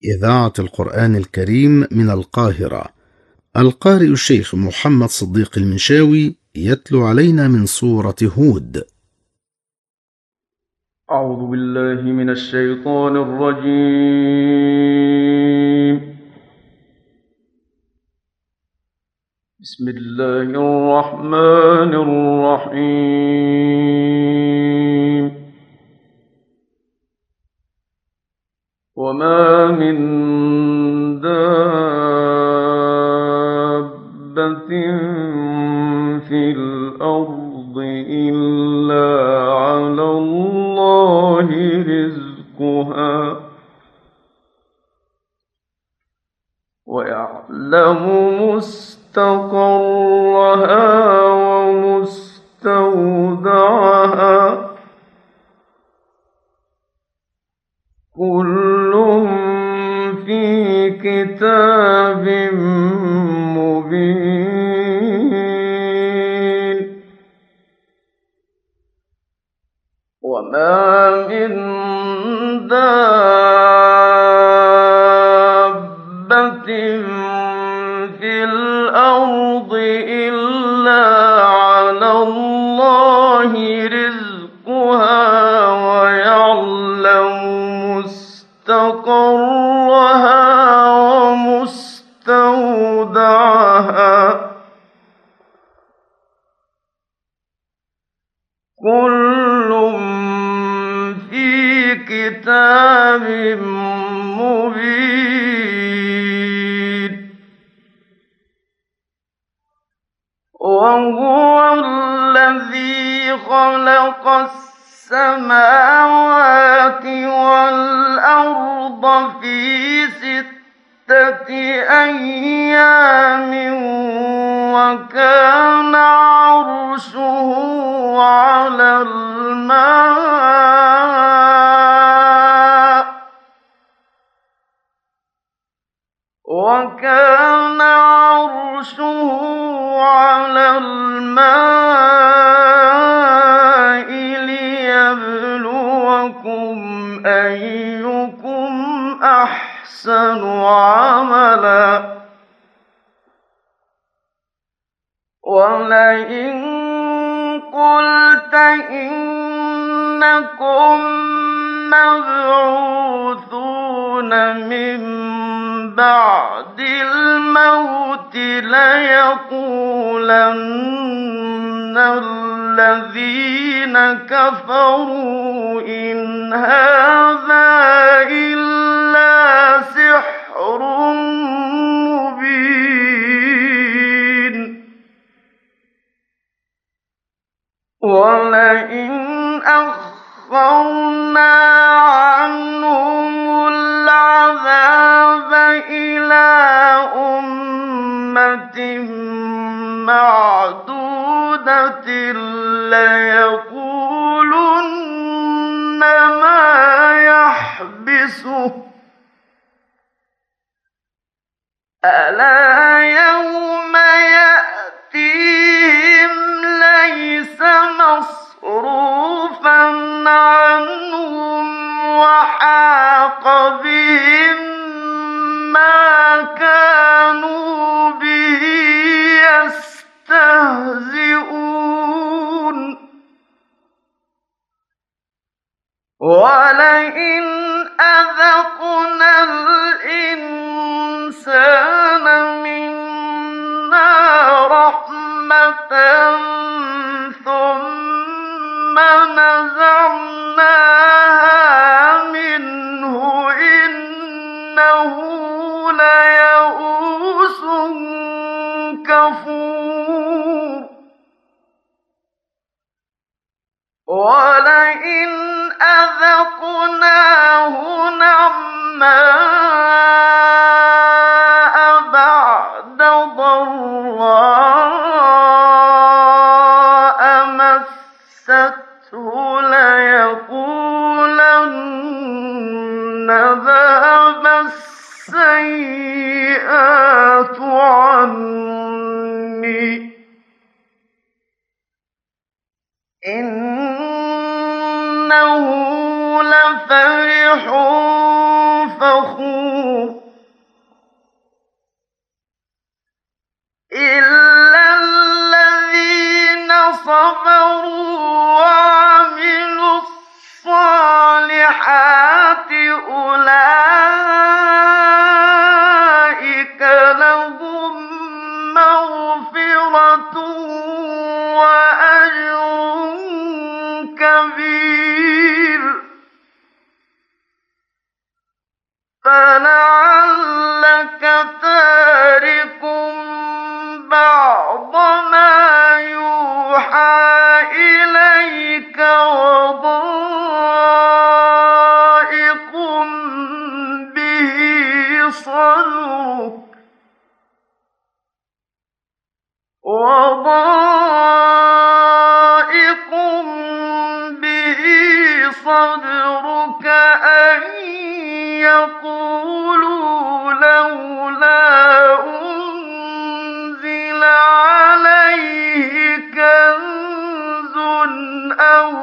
إذاعة القرآن الكريم من القاهرة. القارئ الشيخ محمد صديق المنشاوي يتلو علينا من سورة هود. أعوذ بالله من الشيطان الرجيم. بسم الله الرحمن الرحيم. وما من دابة في الأرض إلا على الله رزقها ويعلم مستقرها ومستودعها كل في كتاب مبين. وما من دابة في الأرض إلا على الله رزقها ويعلم مستقرها ومستودعها كل في كتاب مبين. وهو الذي خلق السماوات والأرض في 6 أيام وكان عرشه على الماء ليبلوكم أيكم أحسن عملا. ولئن قلت إنكم مبعوثون من بعد الموت ليقولن الذين كفروا إن هذا إلا سحر مبين. ولئن أخرنا عنهم العذاب إلى أمة معدودة ليقولن ما يحبسه ألا يوم يأتيهم ليس مصروفا عنهم وحاق بهم ما كانوا به يستهزئون. ولئن أذقنا الإنسان منا إِلَّا الَّذِينَ صَبَرُوا وَعَمِلُوا الصَّالِحَاتِ أُولَٰئِكَ لَهُم مَّغْفِرَةٌ وَأَجْرٌ كَبِيرٌ فَلَعَلَّكَ تَارِكٌ بَعْضَ مَا يُوحَىٰ إِلَيْكَ وَضَائِقٌ بِهِ صَدْرُكَ أَن يَقُولُوا لَوْلَا أُنزِلَ عَلَيْهِ كَنزٌ أَوْ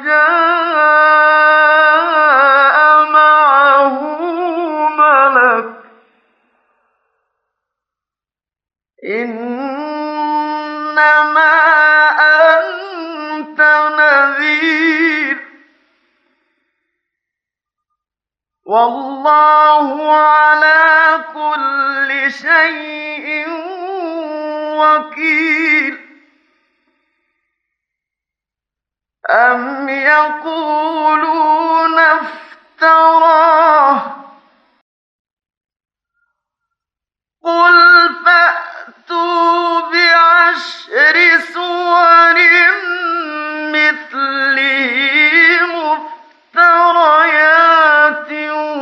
جَاءَ مَعَهُ مَلَكٌ ۚ إِنَّمَا أَنتَ نَذِيرٌ ۚ وَاللَّهُ عَلَىٰ كُلِّ شَيْءٍ وَكِيلٌ أَمْ يَقُولُونَ افْتَرَاهُ ۖ قُلْ فَأْتُوا بِعَشْرِ سُوَرٍ مِّثْلِهِ مُفْتَرَيَاتٍ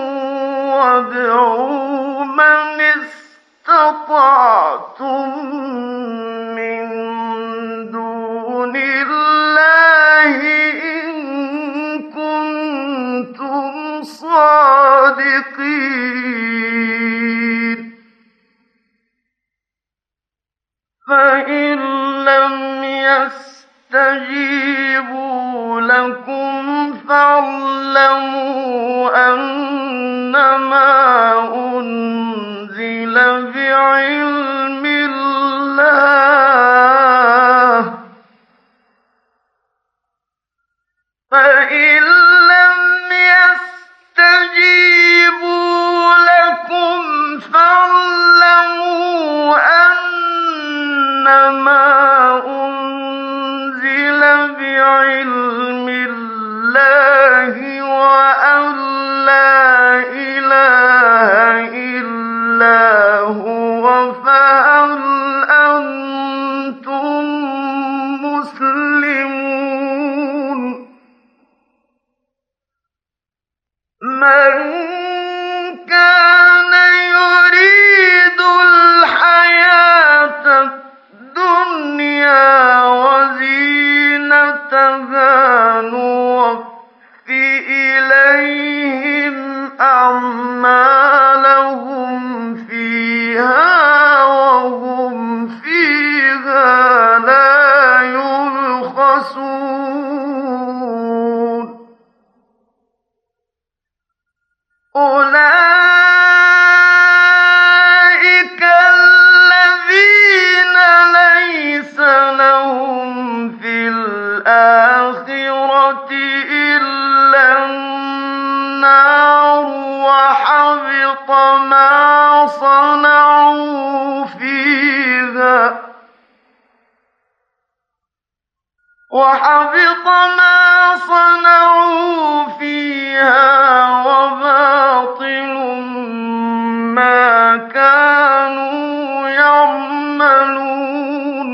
وَادْعُوا مَنِ اسْتَطَعْتُم مِّن دُونِ اللَّهِ إِن كُنتُمْ صَادِقِينَ فَإِن لَّمْ يَسْتَجِيبُوا لَكُمْ فَاعْلَمُوا أَنَّمَا أُنزِلَ بِعِلْمِ اللَّهِ ۚ فَإِن لَّمْ يَسْتَجِيبُوا لَكُمْ فَاعْلَمُوا أَنَّمَا أُنزِلَ بِعِلْمِ اللَّهِ وَأَن لَّا إِلَٰهَ إِلَّا هُوَ فَهَلْ أَنتُم مُّسْلِمُونَ مَن كَانَ يُرِيدُ الْحَيَاةَ الدُّنْيَا وَزِينَتَهَا نُوَفِّ إِلَيْهِمْ أَعْمَالَهُمْ فِيهَا وَهُمْ فِيهَا لَا يُبْخَسُونَ أُولَٰئِكَ الَّذِينَ لَيْسَ لَهُمْ فِي الْآخِرَةِ إِلَّا النَّارُ وَحَبِطَ مَا صَنَعُوا فِيهَا وَبَاطِلٌ مَّا كَانُوا يَعْمَلُونَ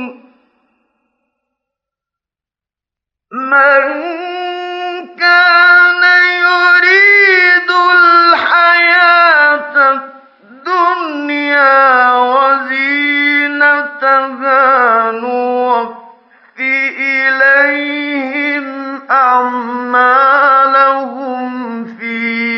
مَن كَانَ يُرِيدُ الْحَيَاةَ الدُّنْيَا وَزِينَتَهَا نُوَفِّ إِلَيْهِمْ أَعْمَالَهُمْ فِيهَا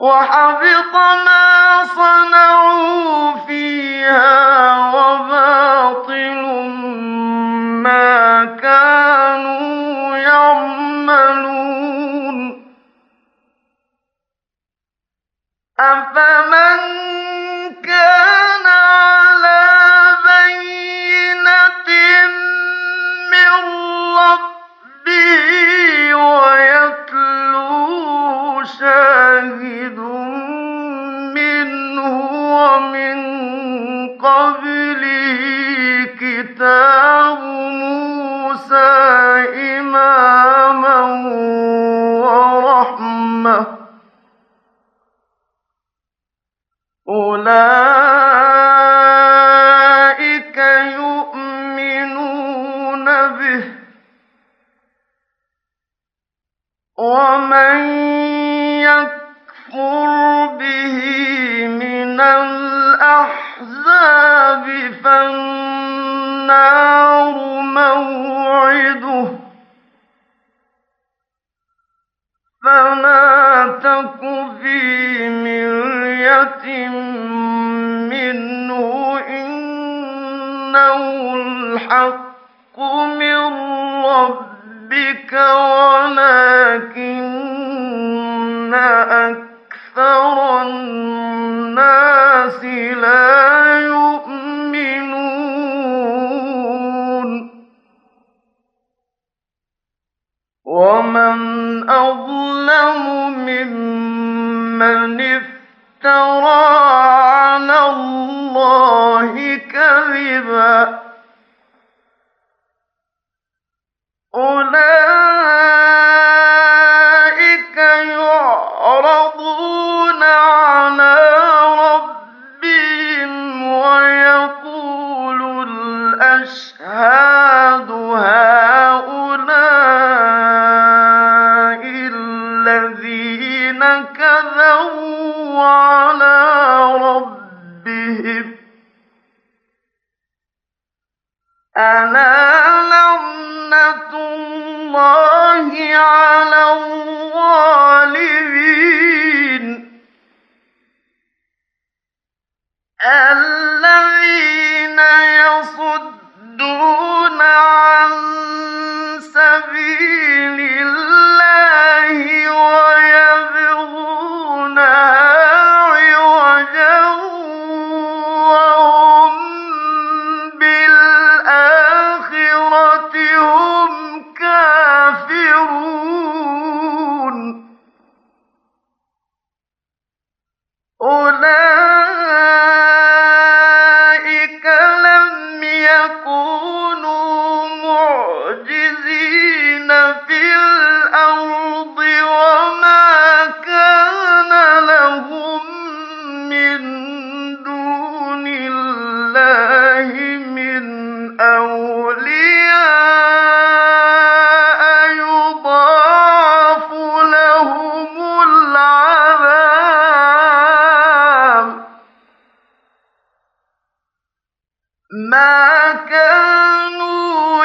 وحبط ما صنعوا فيها وباطل ما كانوا يعملون أفمن كان على بينة من ربه ويتلوه شاهد منه ومن قبله كتاب موسى إماما ورحمة أولئك يؤمنون به ومن يكفر به من الأحزاب فالنار موعده فلا تك في مرية منه إنه الحق من ربك ولكن أكثر الناس لا يؤمنون ومن أظلم ممن افترى على الله كذبا أولئك يعرضون على ربهم ويقول الأشهاد هؤلاء الذين كذبوا على ربهم ألا لعنة الله على الظالمين الذين يصدون عن سبيل الله ويبغونها عوجا وهم بالآخرة هم كافرون أولئك لم يكونوا معجزين في الأرض وما كان لهم من دون الله من أولياء يضاعف لهم العذاب ما كانوا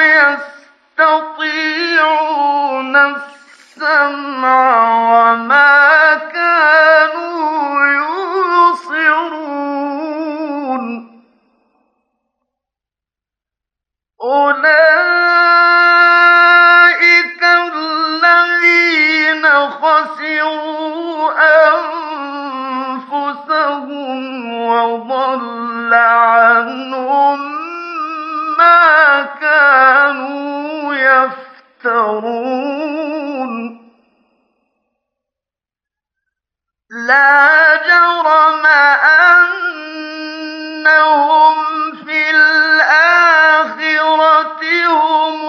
يستطيعون السمع وما كانوا يبصرون أولئك الذين خسروا أنفسهم وضل عنهم ما كانوا يفترون لا جرم أنهم في الآخرة هم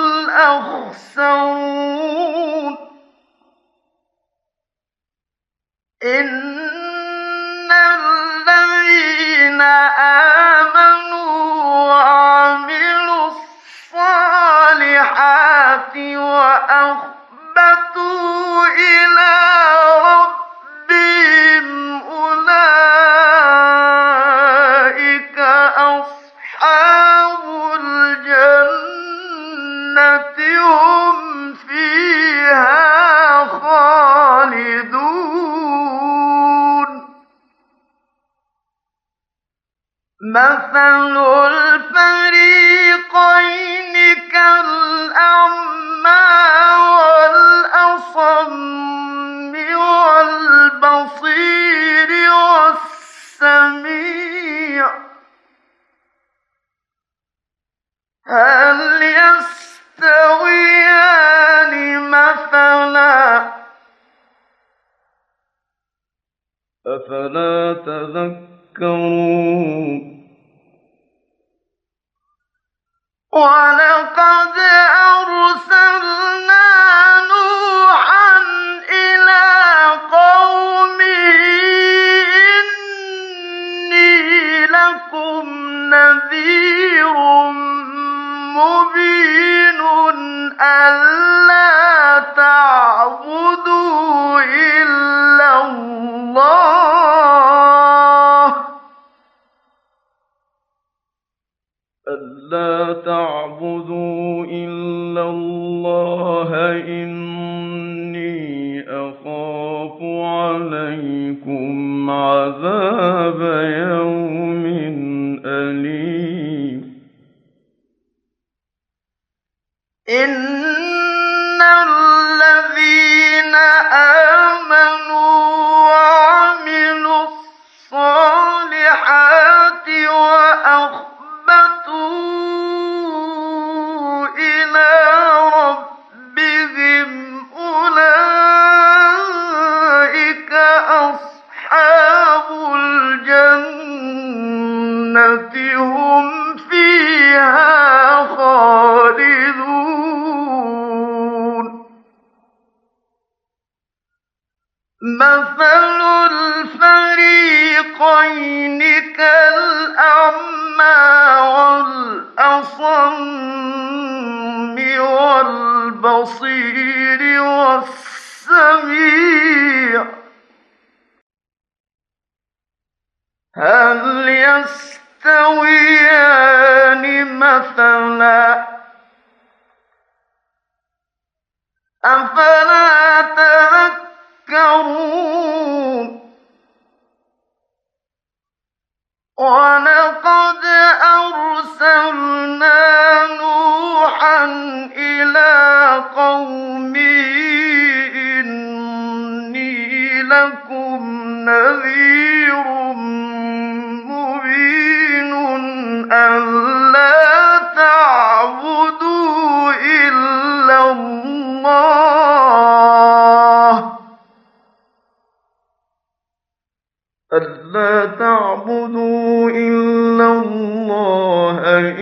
الأخسرون إن الذين آمنوا وعملوا الصالحات وأخبتوا إلى ربهم أولئك أصحاب الجنة هم فيها خالدون مَثَلُ الْفَرِيقَيْنِ كَالْأَعْمَىٰ وَالْأَصَمِّ وَالْبَصِيرِ وَالسَّمِيعِ ۚ هَلْ يَسْتَوِيَانِ مَثَلًا ۚ أَفَلَا تَذَكَّرُونَ وَلَقَدْ أَرْسَلْنَا نُوحًا إِلَىٰ قَوْمِهِ إِنِّي لَكُمْ نَذِيرٌ مُّبِينٌ أَلَّا تَعْبُدُوا إِلَّا اللَّهَ إِنِّي أَخَافُ عَلَيْكُمْ عَذَابَ يَوْمٍ أَلِيمٍ إِنَّ الَّذِينَ آمَنُوا وَعَمِلُوا الصَّالِحَاتِ وَأَخْبَتُوا إِلَىٰ رَبِّهِمْ أُولَٰئِكَ أَصْحَابُ الْجَنَّةِ ۖ هُمْ فِيهَا خَالِدُونَ مَثَلُ الْفَرِيقَيْنِ كَالْأَعْمَىٰ وَالْأَصَمِّ وَالْبَصِيرِ وَالسَّمِيعِ ۚ هَلْ يَسْتَوِيَانِ مَثَلًا ۚ أَفَلَا تَذَكَّرُونَ وَلَقَدْ أَرْسَلْنَا نُوحًا إِلَىٰ قَوْمِهِ إِنِّي لَكُمْ نَذِيرٌ مُّبِينٌ أَلَّا تَعْبُدُوا إِلَّا اللَّهَ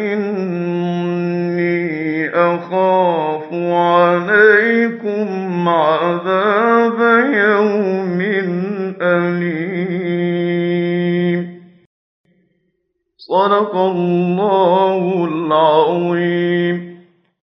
إِنِّي أَخَافُ عَلَيْكُمْ عَذَابَ يَوْمٍ أَلِيمٍ صدق الله العظيم.